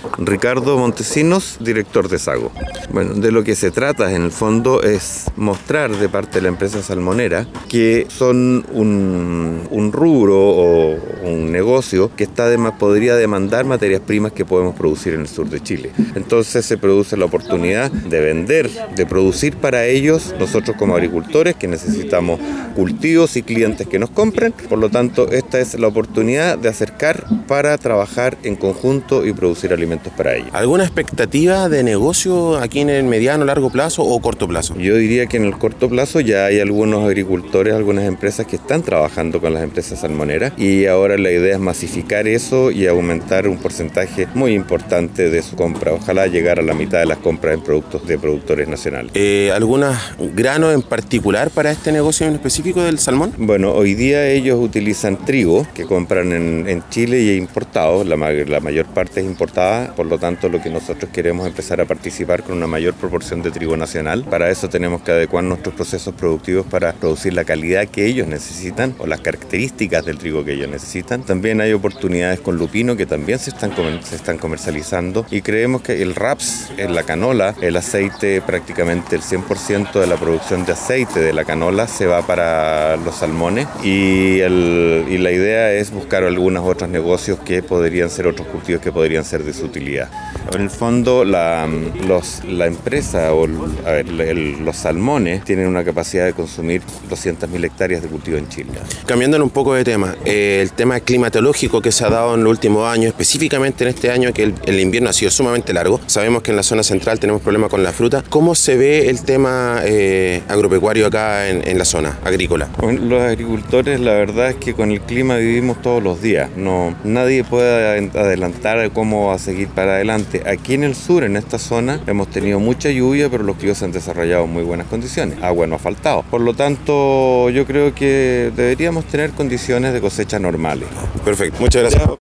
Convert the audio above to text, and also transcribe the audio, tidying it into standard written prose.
Ricardo Montesinos, director de Sago. Bueno, de lo que se trata en el fondo es mostrar de parte de la empresa salmonera que son un rubro o un negocio que podría demandar materias primas que podemos producir en el sur de Chile. Entonces se produce la oportunidad de vender, de producir para ellos, nosotros como agricultores que necesitamos cultivos y clientes que nos compren. Por lo tanto, esta es la oportunidad de acercar para trabajar en conjunto y producir alimentos para ellos. ¿Alguna expectativa de negocio aquí en el mediano, largo plazo o corto plazo? Yo diría que en el corto plazo ya hay algunos agricultores, algunas empresas que están trabajando con las empresas salmoneras y ahora la idea es masificar eso y aumentar un porcentaje muy importante de su compra. Ojalá llegar a la mitad de las compras en productos de productores nacionales. ¿Algunos granos en particular para este negocio en específico del salmón? Bueno, hoy día ellos utilizan trigo que compran en Chile y es importado, la mayor parte es importada, por lo tanto lo que nosotros queremos es empezar a participar con una mayor proporción de trigo nacional. Para eso tenemos que adecuar nuestros procesos productivos para producir la calidad que ellos necesitan o las características del trigo que ellos necesitan. También hay oportunidades con lupino que también se están comercializando y creemos que el raps, la canola, el aceite, prácticamente el 100% de la producción de aceite de la canola se va para los salmones y la idea es buscar algunos otros negocios que podrían ser otros cultivos que podrían ser de su utilidad. En el fondo la empresa los salmones tienen una capacidad de consumir 200.000 hectáreas de cultivo en Chile. Cambiándole un poco de tema, el tema climatológico que se ha dado en los últimos años, específicamente en este año que el invierno ha sido sumamente largo. Sabemos que en la zona central tenemos problemas con la fruta. ¿Cómo se ve el tema agropecuario acá en la zona agrícola? Bueno, los agricultores, la verdad es que con el clima vivimos todos los días. Nadie puede adelantar cómo va a seguir para adelante. Aquí en el sur, en esta zona, hemos tenido mucha lluvia, pero los cultivos se han desarrollado en muy buenas condiciones. Agua no ha faltado. Por lo tanto, yo creo que deberíamos tener condiciones de cosecha normales. Perfecto, muchas gracias.